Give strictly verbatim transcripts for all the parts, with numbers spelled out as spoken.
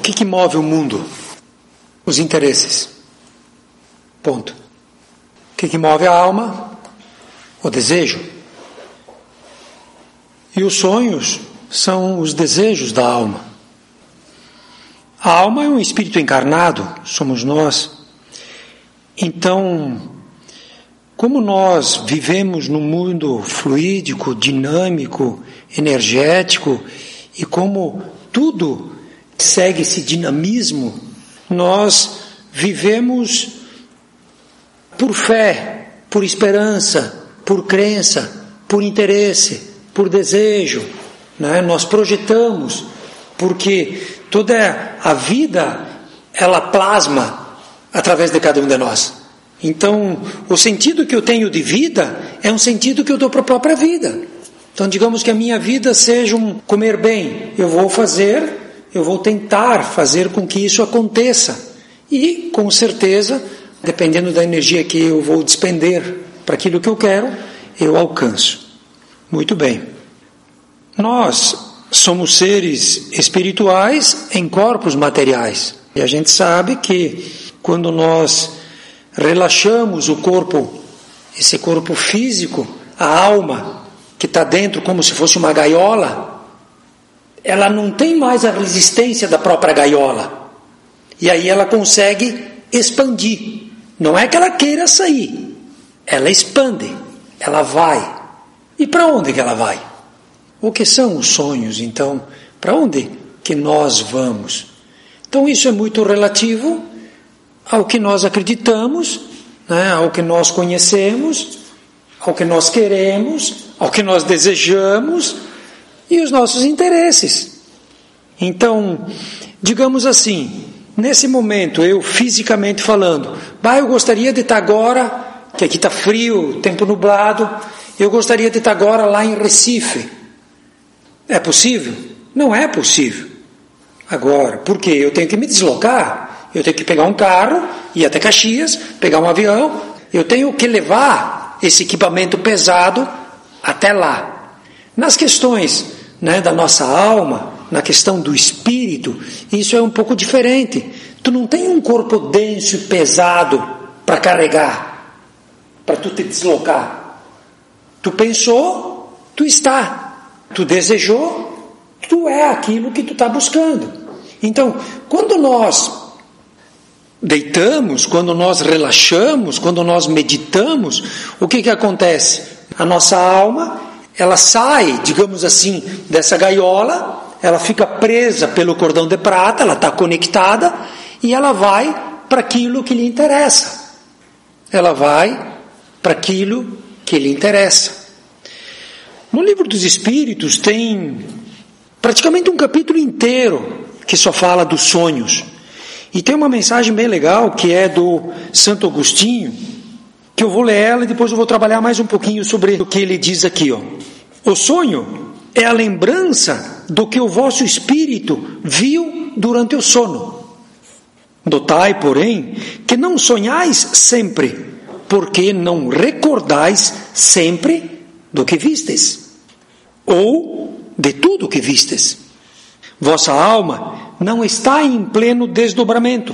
que, que move o mundo? Os interesses. Ponto. O que, que move a alma? O desejo. E os sonhos são os desejos da alma. A alma é um espírito encarnado, somos nós. Então, como nós vivemos num mundo fluídico, dinâmico, energético, e como tudo segue esse dinamismo, nós vivemos por fé, por esperança, por crença, por interesse, por desejo, né? Nós projetamos, porque toda a vida, ela plasma através de cada um de nós. Então, o sentido que eu tenho de vida é um sentido que eu dou para a própria vida. Então, digamos que a minha vida seja um comer bem. Eu vou fazer, eu vou tentar fazer com que isso aconteça. E, com certeza, dependendo da energia que eu vou despender para aquilo que eu quero, eu alcanço. Muito bem. Nós somos seres espirituais em corpos materiais. E a gente sabe que quando nós relaxamos o corpo, esse corpo físico, a alma que está dentro como se fosse uma gaiola, ela não tem mais a resistência da própria gaiola. E aí ela consegue expandir. Não é que ela queira sair, ela expande, ela vai. E para onde que ela vai? O que são os sonhos, então? Para onde que nós vamos? Então isso é muito relativo ao que nós acreditamos, né, ao que nós conhecemos, ao que nós queremos, ao que nós desejamos e os nossos interesses. Então, digamos assim, nesse momento, eu fisicamente falando, bah, eu gostaria de estar agora, que aqui está frio, tempo nublado, eu gostaria de estar agora lá em Recife. É possível? Não é possível. Agora, por quê? Eu tenho que me deslocar, eu tenho que pegar um carro, ir até Caxias, pegar um avião, eu tenho que levar esse equipamento pesado até lá. Nas questões, né, da nossa alma, na questão do espírito, isso é um pouco diferente. Tu não tem um corpo denso e pesado para carregar, para tu te deslocar. Tu pensou, tu está. Tu desejou, tu é aquilo que tu está buscando. Então, quando nós deitamos, quando nós relaxamos, quando nós meditamos, o que que acontece? A nossa alma, ela sai, digamos assim, dessa gaiola, ela fica presa pelo cordão de prata, ela está conectada e ela vai para aquilo que lhe interessa. Ela vai para aquilo que lhe interessa. No Livro dos Espíritos tem praticamente um capítulo inteiro que só fala dos sonhos. E tem uma mensagem bem legal que é do Santo Agostinho, que eu vou ler ela e depois eu vou trabalhar mais um pouquinho sobre o que ele diz aqui, ó. O sonho é a lembrança do que o vosso espírito viu durante o sono. Notai, porém, que não sonhais sempre, porque não recordais sempre do que vistes, ou de tudo que vistes. Vossa alma não está em pleno desdobramento.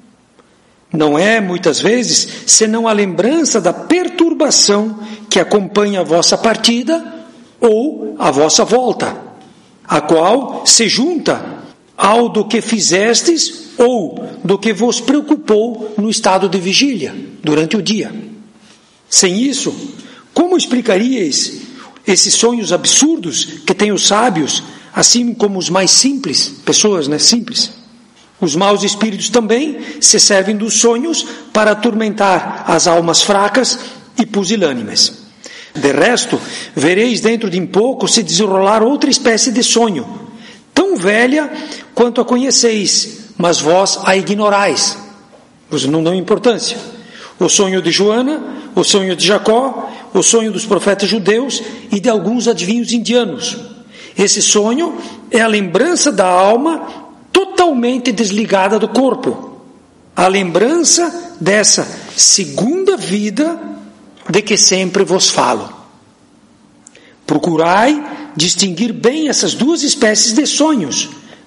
Não é, muitas vezes, senão a lembrança da perturbação que acompanha a vossa partida ou a vossa volta, a qual se junta ao do que fizestes ou do que vos preocupou no estado de vigília, durante o dia. Sem isso, como explicaríeis esses sonhos absurdos que têm os sábios, assim como os mais simples, pessoas, né, simples? Os maus espíritos também se servem dos sonhos para atormentar as almas fracas e pusilânimes. De resto, vereis dentro de um pouco se desenrolar outra espécie de sonho, tão velha quanto a conheceis, mas vós a ignorais. Vos não dão importância. O sonho de Joana, o sonho de Jacó, o sonho dos profetas judeus e de alguns adivinhos indianos. Esse sonho é a lembrança da alma totalmente desligada do corpo. A lembrança dessa segunda vida de que sempre vos falo. Procurai distinguir bem essas duas espécies de sonhos,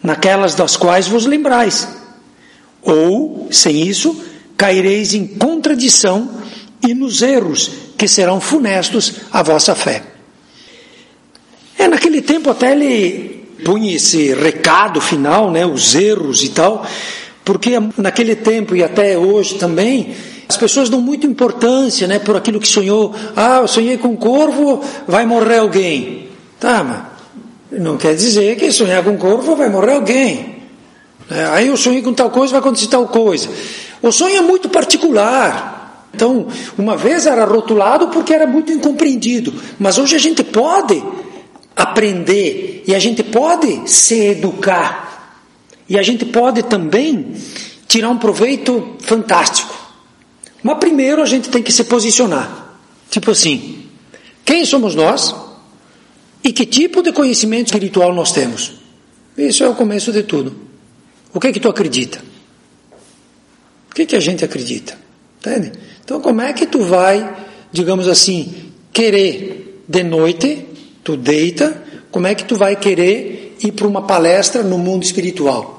naquelas das quais vos lembrais. Ou, sem isso, caireis em contradição e nos erros que serão funestos à vossa fé. É, naquele tempo até ele punha esse recado final, né, os erros e tal, porque naquele tempo e até hoje também, as pessoas dão muita importância, né, por aquilo que sonhou. Ah, eu sonhei com um corvo, vai morrer alguém. Tá, mas não quer dizer que sonhar com um corvo vai morrer alguém. É, aí eu sonhei com tal coisa, vai acontecer tal coisa. O sonho é muito particular. Então, uma vez era rotulado porque era muito incompreendido. Mas hoje a gente pode aprender e a gente pode se educar. E a gente pode também tirar um proveito fantástico. Mas primeiro a gente tem que se posicionar. Tipo assim, quem somos nós e que tipo de conhecimento espiritual nós temos? Isso é o começo de tudo. O que é que tu acredita? O que é que a gente acredita? Entende? Então como é que tu vai, digamos assim, querer de noite, tu deita, como é que tu vai querer ir para uma palestra no mundo espiritual?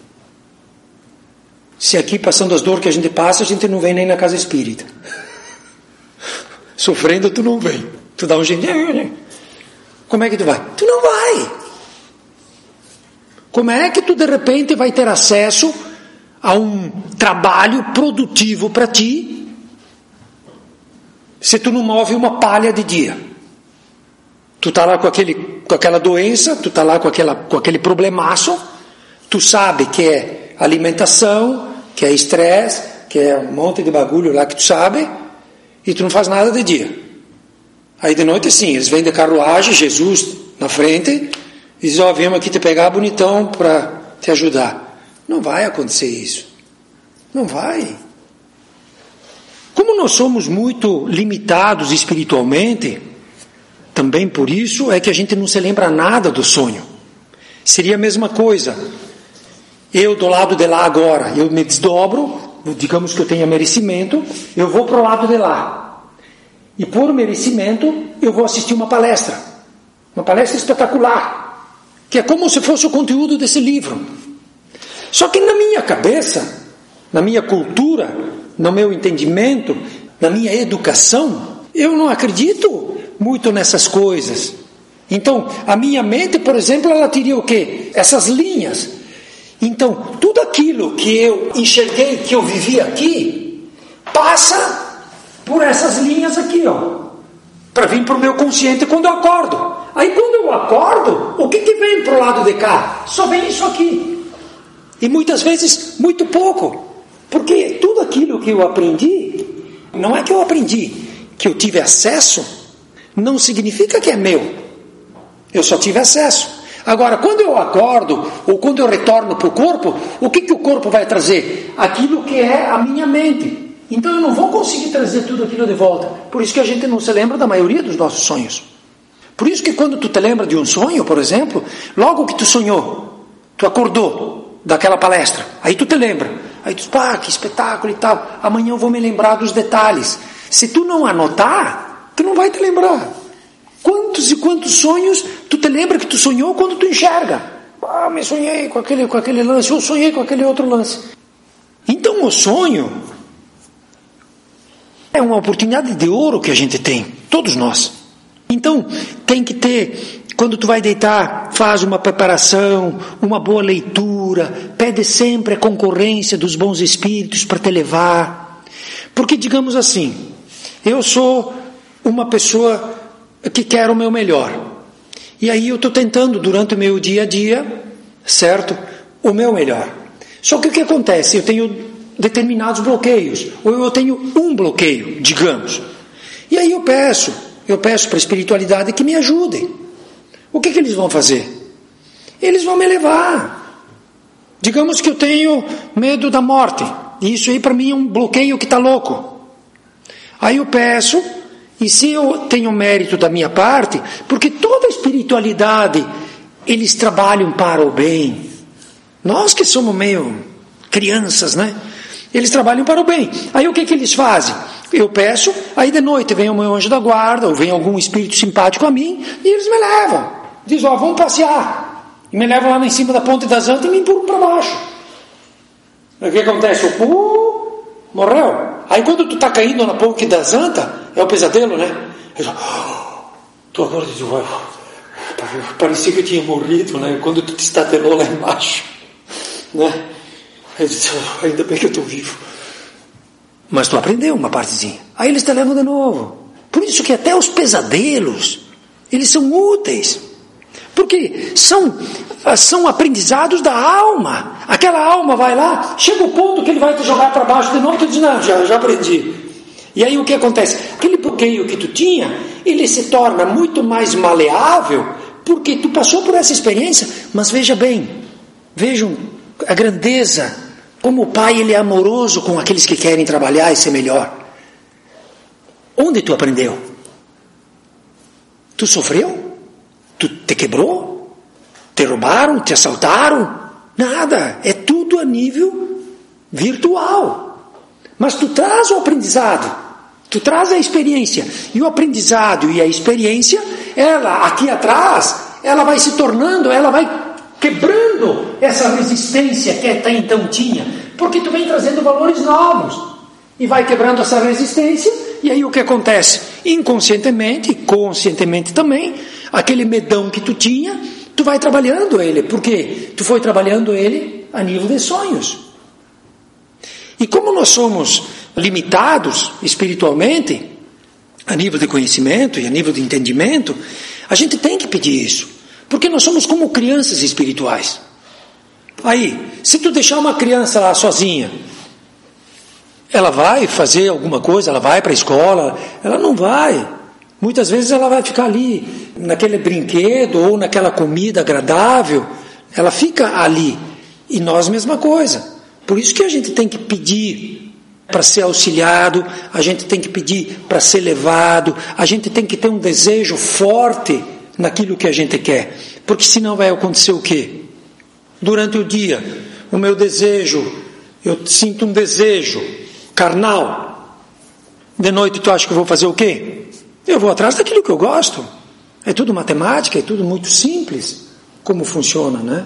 Se aqui, passando as dores que a gente passa, a gente não vem nem na casa espírita. Sofrendo, tu não vem. Tu dá um jeito. Como é que tu vai? Tu não vai. Como é que tu, de repente, vai ter acesso a um trabalho produtivo para ti, se tu não move uma palha de dia? Tu tá lá com, aquele, com aquela doença, tu tá lá com, aquela, com aquele problemaço, tu sabe que é alimentação, que é estresse, que é um monte de bagulho lá que tu sabe, e tu não faz nada de dia. Aí de noite sim, eles vêm de carruagem, Jesus na frente, e dizem, ó, oh, viemos aqui te pegar bonitão para te ajudar. Não vai acontecer isso. Não vai. Como nós somos muito limitados espiritualmente, também por isso é que a gente não se lembra nada do sonho. Seria a mesma coisa. Eu do lado de lá agora, eu me desdobro, digamos que eu tenha merecimento, eu vou para o lado de lá. E por merecimento, eu vou assistir uma palestra. Uma palestra espetacular, que é como se fosse o conteúdo desse livro. Só que na minha cabeça, na minha cultura, no meu entendimento, na minha educação, eu não acredito muito nessas coisas. Então, a minha mente, por exemplo, ela teria o quê? Essas linhas. Então, tudo aquilo que eu enxerguei, que eu vivi aqui, passa por essas linhas aqui, ó, para vir para o meu consciente quando eu acordo. Aí quando eu acordo, o que, que vem para o lado de cá? Só vem isso aqui. E muitas vezes, muito pouco. Porque tudo aquilo que eu aprendi, não é que eu aprendi, que eu tive acesso, não significa que é meu. Eu só tive acesso. Agora, quando eu acordo, ou quando eu retorno para o corpo, o que, que o corpo vai trazer? Aquilo que é a minha mente. Então eu não vou conseguir trazer tudo aquilo de volta. Por isso que a gente não se lembra da maioria dos nossos sonhos. Por isso que quando tu te lembra de um sonho, por exemplo, logo que tu sonhou, tu acordou daquela palestra, aí tu te lembra. Aí tu diz, pá, que espetáculo e tal. Amanhã eu vou me lembrar dos detalhes. Se tu não anotar, tu não vai te lembrar. Quantos e quantos sonhos tu te lembra que tu sonhou quando tu enxerga? Ah, me sonhei com aquele, com aquele lance, eu sonhei com aquele outro lance. Então o sonho é uma oportunidade de ouro que a gente tem, todos nós. Então tem que ter, quando tu vai deitar, faz uma preparação, uma boa leitura, pede sempre a concorrência dos bons espíritos para te levar. Porque digamos assim, eu sou uma pessoa que quer o meu melhor. E aí eu estou tentando, durante o meu dia a dia, certo? O meu melhor. Só que o que acontece? Eu tenho determinados bloqueios. Ou eu tenho um bloqueio, digamos. E aí eu peço, eu peço para a espiritualidade que me ajude. O que, que eles vão fazer? Eles vão me levar. Digamos que eu tenho medo da morte. E isso aí para mim é um bloqueio que está louco. Aí eu peço... E se eu tenho mérito da minha parte, porque toda a espiritualidade, eles trabalham para o bem. Nós que somos meio crianças, né? Eles trabalham para o bem. Aí o que, que eles fazem? Eu peço, aí de noite vem o meu anjo da guarda, ou vem algum espírito simpático a mim, e eles me levam. Diz, ó, vamos passear. E me levam lá em cima da ponte das antas e me empurram para baixo. O que acontece? O pum, morreu. Aí quando tu está caindo na ponte das antas, é o pesadelo, né? Eu já, tu agora diz, parecia que eu tinha morrido, né? Quando tu te estatelou lá embaixo, né? Eu disse, ainda bem que eu estou vivo. Mas tu aprendeu uma partezinha. Aí eles te levam de novo. Por isso que até os pesadelos, eles são úteis. Porque são, são aprendizados da alma. Aquela alma vai lá, chega o ponto que ele vai te jogar para baixo de novo, tu diz, não, já, já aprendi. E aí o que acontece? Aquele bloqueio que tu tinha, ele se torna muito mais maleável, porque tu passou por essa experiência. Mas veja bem, vejam a grandeza, como o Pai ele é amoroso com aqueles que querem trabalhar e ser melhor. Onde tu aprendeu? Tu sofreu? Tu te quebrou? Te roubaram? Te assaltaram? Nada, é tudo a nível virtual. Mas tu traz o aprendizado, tu traz a experiência. E o aprendizado e a experiência, ela aqui atrás, ela vai se tornando, ela vai quebrando essa resistência que até então tinha, porque tu vem trazendo valores novos e vai quebrando essa resistência. E aí o que acontece? Inconscientemente, conscientemente também, aquele medão que tu tinha, tu vai trabalhando ele, porque tu foi trabalhando ele a nível de sonhos. E como nós somos limitados espiritualmente, a nível de conhecimento e a nível de entendimento, a gente tem que pedir isso, porque nós somos como crianças espirituais. Aí, se tu deixar uma criança lá sozinha, ela vai fazer alguma coisa, ela vai para a escola, ela não vai. Muitas vezes ela vai ficar ali, naquele brinquedo ou naquela comida agradável, ela fica ali. E nós, mesma coisa. Por isso que a gente tem que pedir para ser auxiliado, a gente tem que pedir para ser levado, a gente tem que ter um desejo forte naquilo que a gente quer. Porque senão vai acontecer o quê? Durante o dia, o meu desejo, eu sinto um desejo carnal. De noite tu acha que eu vou fazer o quê? Eu vou atrás daquilo que eu gosto. É tudo matemática, é tudo muito simples como funciona, né?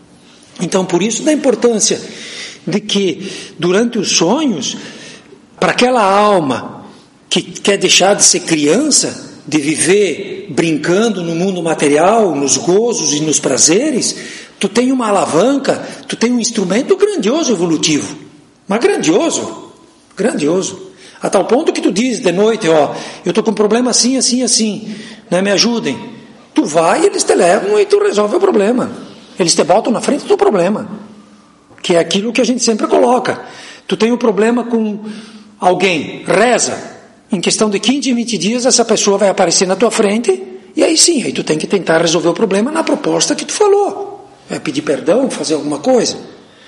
Então, por isso da importância de que durante os sonhos, para aquela alma que quer deixar de ser criança, de viver brincando no mundo material, nos gozos e nos prazeres, tu tem uma alavanca, tu tem um instrumento grandioso evolutivo, mas grandioso, grandioso, a tal ponto que tu diz de noite, ó, eu estou com um problema assim, assim, assim, né, me ajudem. Tu vai e eles te levam e tu resolve o problema. Eles te botam na frente do problema, que é aquilo que a gente sempre coloca. Tu tem um problema com alguém, reza, em questão de quinze, vinte dias essa pessoa vai aparecer na tua frente, e aí sim, aí tu tem que tentar resolver o problema na proposta que tu falou. É pedir perdão, fazer alguma coisa.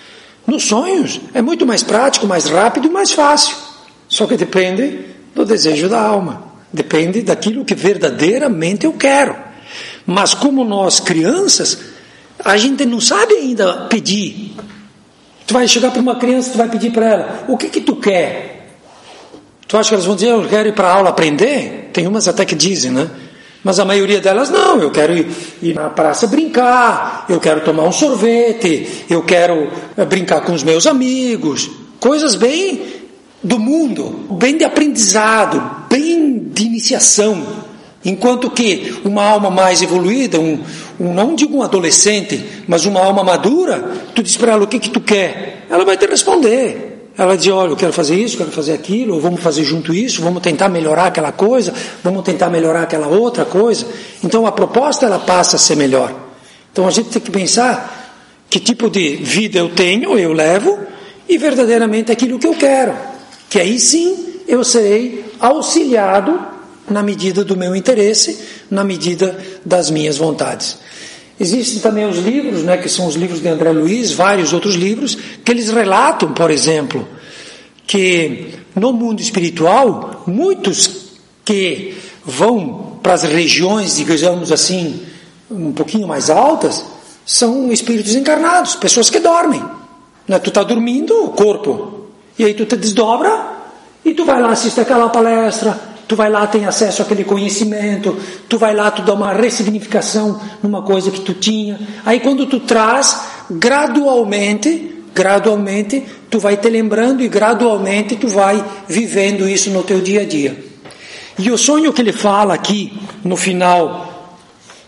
Nos sonhos é muito mais prático, mais rápido e mais fácil. Só que depende do desejo da alma. Depende daquilo que verdadeiramente eu quero. Mas como nós crianças, a gente não sabe ainda pedir. Tu vai chegar para uma criança, tu vai pedir para ela, o que que tu quer? Tu acha que elas vão dizer, eu quero ir para a aula aprender? Tem umas até que dizem, né? Mas a maioria delas não, eu quero ir, ir na praça brincar, eu quero tomar um sorvete, eu quero brincar com os meus amigos, coisas bem do mundo, bem de aprendizado, bem de iniciação. Enquanto que uma alma mais evoluída, um, um, não digo um adolescente, mas uma alma madura, tu diz para ela o que que tu quer, ela vai te responder. Ela vai dizer, olha, eu quero fazer isso, quero fazer aquilo, ou vamos fazer junto isso, vamos tentar melhorar aquela coisa, vamos tentar melhorar aquela outra coisa. Então a proposta ela passa a ser melhor. Então a gente tem que pensar que tipo de vida eu tenho, eu levo, e verdadeiramente aquilo que eu quero. Que aí sim eu serei auxiliado na medida do meu interesse, na medida das minhas vontades. Existem também os livros, né, que são os livros de André Luiz, vários outros livros, que eles relatam, por exemplo, que no mundo espiritual, muitos que vão para as regiões, digamos assim, um pouquinho mais altas, são espíritos encarnados, pessoas que dormem. Né? Tu está dormindo, o corpo, e aí tu te desdobra, e tu vai lá assistir aquela palestra, tu vai lá, tem acesso àquele conhecimento, tu vai lá, tu dá uma ressignificação numa coisa que tu tinha. Aí quando tu traz, gradualmente, gradualmente, tu vai te lembrando e gradualmente tu vai vivendo isso no teu dia a dia. E o sonho que ele fala aqui, no final,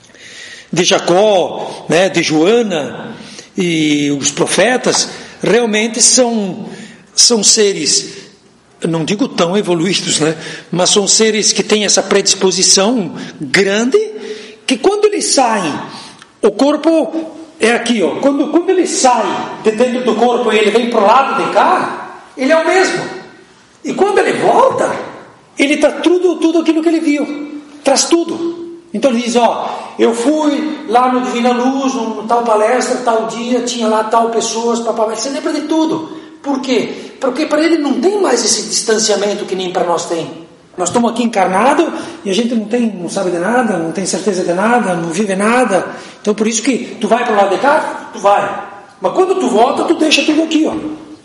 de Jacó, né, de Joana e os profetas, realmente são, são seres, não digo tão evoluídos, né, mas são seres que têm essa predisposição grande, que quando eles saem, o corpo é aqui, ó, quando, quando ele sai de dentro do corpo e ele vem para o lado de cá, ele é o mesmo. E quando ele volta, ele está tudo, tudo aquilo que ele viu, traz tudo. Então ele diz, ó, eu fui lá no Divina Luz, num tal palestra, tal dia, tinha lá tal pessoas, papapá. Você lembra de tudo. Por quê? Porque para ele não tem mais esse distanciamento que nem para nós tem. Nós estamos aqui encarnados e a gente não tem, não sabe de nada, não tem certeza de nada, não vive nada. Então por isso que tu vai para o lado de cá, tu vai. Mas quando tu volta, tu deixa tudo aqui, ó.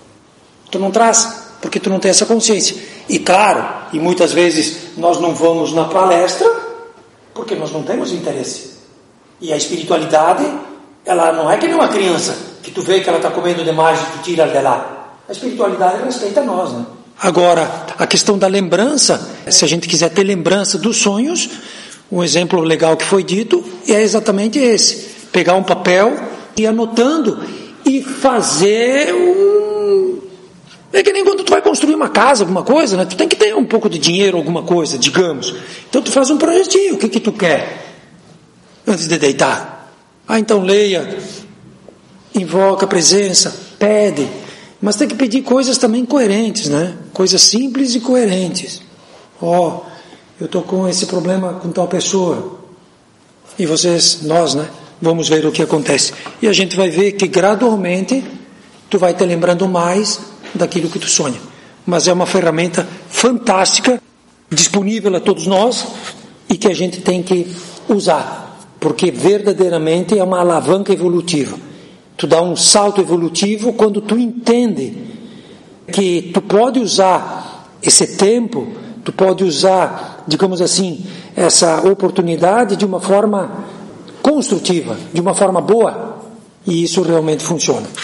Tu não traz, porque tu não tem essa consciência. E claro, e muitas vezes nós não vamos na palestra porque nós não temos interesse. E a espiritualidade, ela não é que nem uma criança que tu vê que ela está comendo demais e tu tira ela de lá. A espiritualidade respeita nós, né? Agora, a questão da lembrança, se a gente quiser ter lembrança dos sonhos, um exemplo legal que foi dito é exatamente esse: pegar um papel e ir anotando e fazer um... É que nem quando tu vai construir uma casa, alguma coisa, né? Tu tem que ter um pouco de dinheiro, alguma coisa, digamos. Então tu faz um projetinho, o que que tu quer antes de deitar? Ah, então leia, invoca a presença, pede. Mas tem que pedir coisas também coerentes, né? Coisas simples e coerentes. Ó, oh, eu estou com esse problema com tal pessoa. E vocês, nós, né? Vamos ver o que acontece. E a gente vai ver que gradualmente tu vai te lembrando mais daquilo que tu sonha. Mas é uma ferramenta fantástica, disponível a todos nós e que a gente tem que usar. Porque verdadeiramente é uma alavanca evolutiva. Tu dá um salto evolutivo quando tu entende que tu pode usar esse tempo, tu pode usar, digamos assim, essa oportunidade de uma forma construtiva, de uma forma boa, e isso realmente funciona.